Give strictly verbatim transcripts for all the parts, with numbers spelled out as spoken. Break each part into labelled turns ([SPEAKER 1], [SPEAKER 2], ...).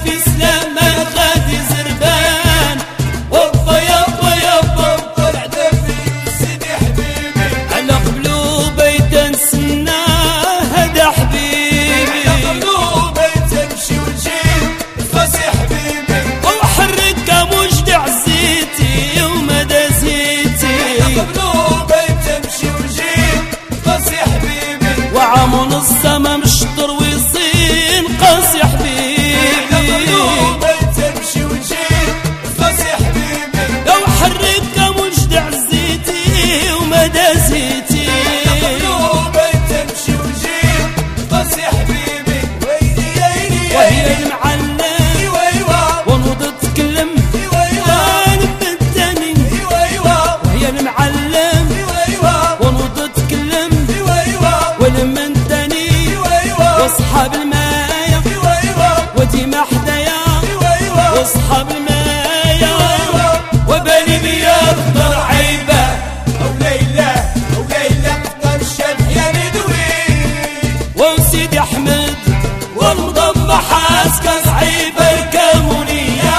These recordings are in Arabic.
[SPEAKER 1] في سلام ما غادي زربان. وبا يابا يابا
[SPEAKER 2] طلع دفي سيدي حبيبي
[SPEAKER 1] على قبلو بيت نسنى هذا حبيبي.
[SPEAKER 2] على قبلو بيت تمشي وتجيب فاسي حبيبي
[SPEAKER 1] وحرك مجدع زيتي ومدى زيتي.
[SPEAKER 2] على قبلو بيت تمشي وتجيب فاسي حبيبي
[SPEAKER 1] وعام ونص ما مشطر ويصين قاسي حبيبي.
[SPEAKER 2] على قبلو بيت تمشي وتجيب فاسي حبيبي
[SPEAKER 1] لو حرك مجدع زيتي ومدى زيتي.
[SPEAKER 2] على قبلو بيت تمشي وتجيب فاسي حبيبي ويلي يلي
[SPEAKER 1] وهي المعلم
[SPEAKER 2] ايوا ايوا
[SPEAKER 1] ونوض تكلم
[SPEAKER 2] ايوا ايوا
[SPEAKER 1] وانا بالتاني.
[SPEAKER 2] ايوا ايوا
[SPEAKER 1] وهي المعلم
[SPEAKER 2] ايوا ايوا
[SPEAKER 1] ونوض تكلم
[SPEAKER 2] ايوا ايوا
[SPEAKER 1] ولما انتني
[SPEAKER 2] ايوا ايوا
[SPEAKER 1] واصحاب المايه
[SPEAKER 2] ايوا ايوا
[SPEAKER 1] وديما حدايا
[SPEAKER 2] ايوا ايوا
[SPEAKER 1] واصحاب المايه.
[SPEAKER 2] ايوا
[SPEAKER 1] وبالي بيا خضر عيبه
[SPEAKER 2] او ليلى او ليلى قطر الشمس يا ندوي
[SPEAKER 1] وسيدي احمد والمضمة حاسكه صعيبه الكامونيه.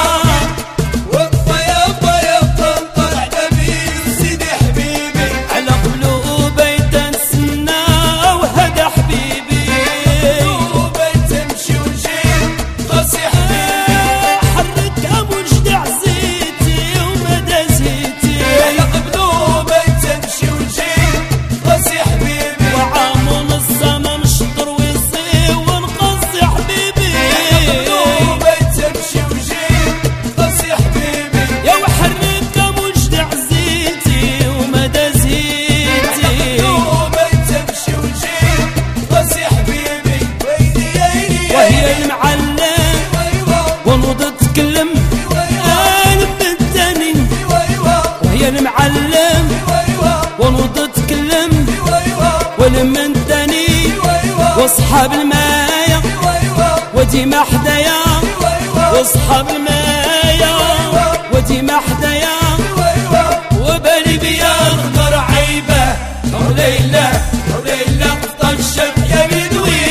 [SPEAKER 2] وبا يابا يابا طلع دبي سيدي حبيبي
[SPEAKER 1] على قبلو بيت نسنى وهذا حبيبي.
[SPEAKER 2] وبيت تمشي وتجيب فاسي حبيبي
[SPEAKER 1] حرك مجدع زيتي ومدى زيتي.
[SPEAKER 2] على قبلو بيت تمشي وتجيب فاسي حبيبي
[SPEAKER 1] وعام ونص ما مشطر ويصي ونقصي حبيبي.
[SPEAKER 2] قبلو بيت تمشي وتجيب فاسي حبيبي
[SPEAKER 1] يا وحرك مجدع زيتي ومدى زيتي.
[SPEAKER 2] قبلو بيت تمشي وتجيب فاسي حبيبي ويلي يلي
[SPEAKER 1] وهي المعلم
[SPEAKER 2] ايوا
[SPEAKER 1] ونوض تكلم انا بالتاني.
[SPEAKER 2] ايوا ايوا
[SPEAKER 1] وهي المعلم
[SPEAKER 2] ايوا ايوا
[SPEAKER 1] ونوض تكلم
[SPEAKER 2] ايوا ايوا
[SPEAKER 1] ولما انتني
[SPEAKER 2] ايوا
[SPEAKER 1] واصحاب المايه
[SPEAKER 2] ايوا ايوا
[SPEAKER 1] وديما حدايا واصحاب المايه وديما حدايا. وبالي بيا خضر عيبه او ليلى او ليلى قطع الشمس يا بدوي.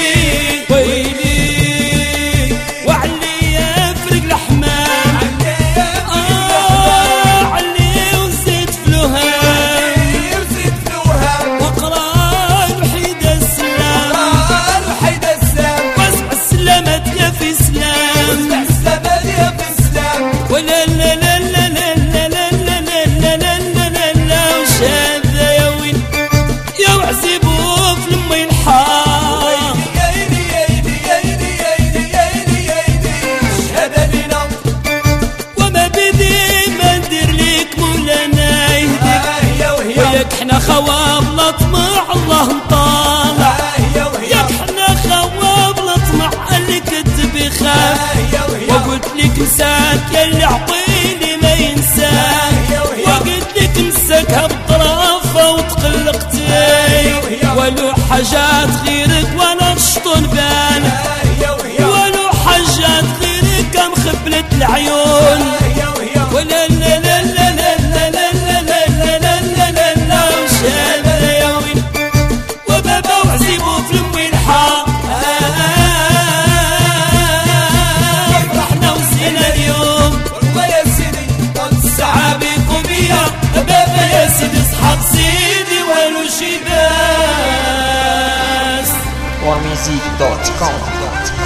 [SPEAKER 1] ويلي وعلي يفرق الحمام آه علي وزيد فلوهان
[SPEAKER 2] يرزق فلوها
[SPEAKER 1] وقران وحيد السلام.
[SPEAKER 2] قال وحيد السلام
[SPEAKER 1] واسمع السلامات يا في سلام.
[SPEAKER 2] السلام يا في السلام
[SPEAKER 1] ولا لا لا لا لا لا لا لا لا لا لا لا لا وشاد يا وين يا وعزيبو في المي الحار.
[SPEAKER 2] يايدي يايدي يايدي يايدي يايدي يايدي شهادة لنا
[SPEAKER 1] وما بدي ما ندير ليك مولانا يهديك.
[SPEAKER 2] هي وهي
[SPEAKER 1] وياك حنا خوا بلا طمع الله مطالع.
[SPEAKER 2] هي وهي
[SPEAKER 1] ياك حنا خوا بلا طمع اللي كتب يخاف.
[SPEAKER 2] هي وهي
[SPEAKER 1] وقلت لك مساك يا اللي عطيني ما ينساك. وقلت لك مساكها بطرافه وتقلقتي ولو حاجات غيرك وانا تشطن بالك.
[SPEAKER 2] هي وهي
[SPEAKER 1] ولو حاجات غيرك مخبلة العيون.
[SPEAKER 2] هي وهي
[SPEAKER 1] ولا لا لا لا لا لا لا لا لا لا لا لا لا وشاد يا وين وبابا وعزيبو في المي الحار. فرحنا وزينا اليوم
[SPEAKER 2] والله يا سيدي طل الساعة
[SPEAKER 1] بيكم بيا بابا يا سيدي اصحاب سيدي والو شي باس.
[SPEAKER 3] warmusic dot com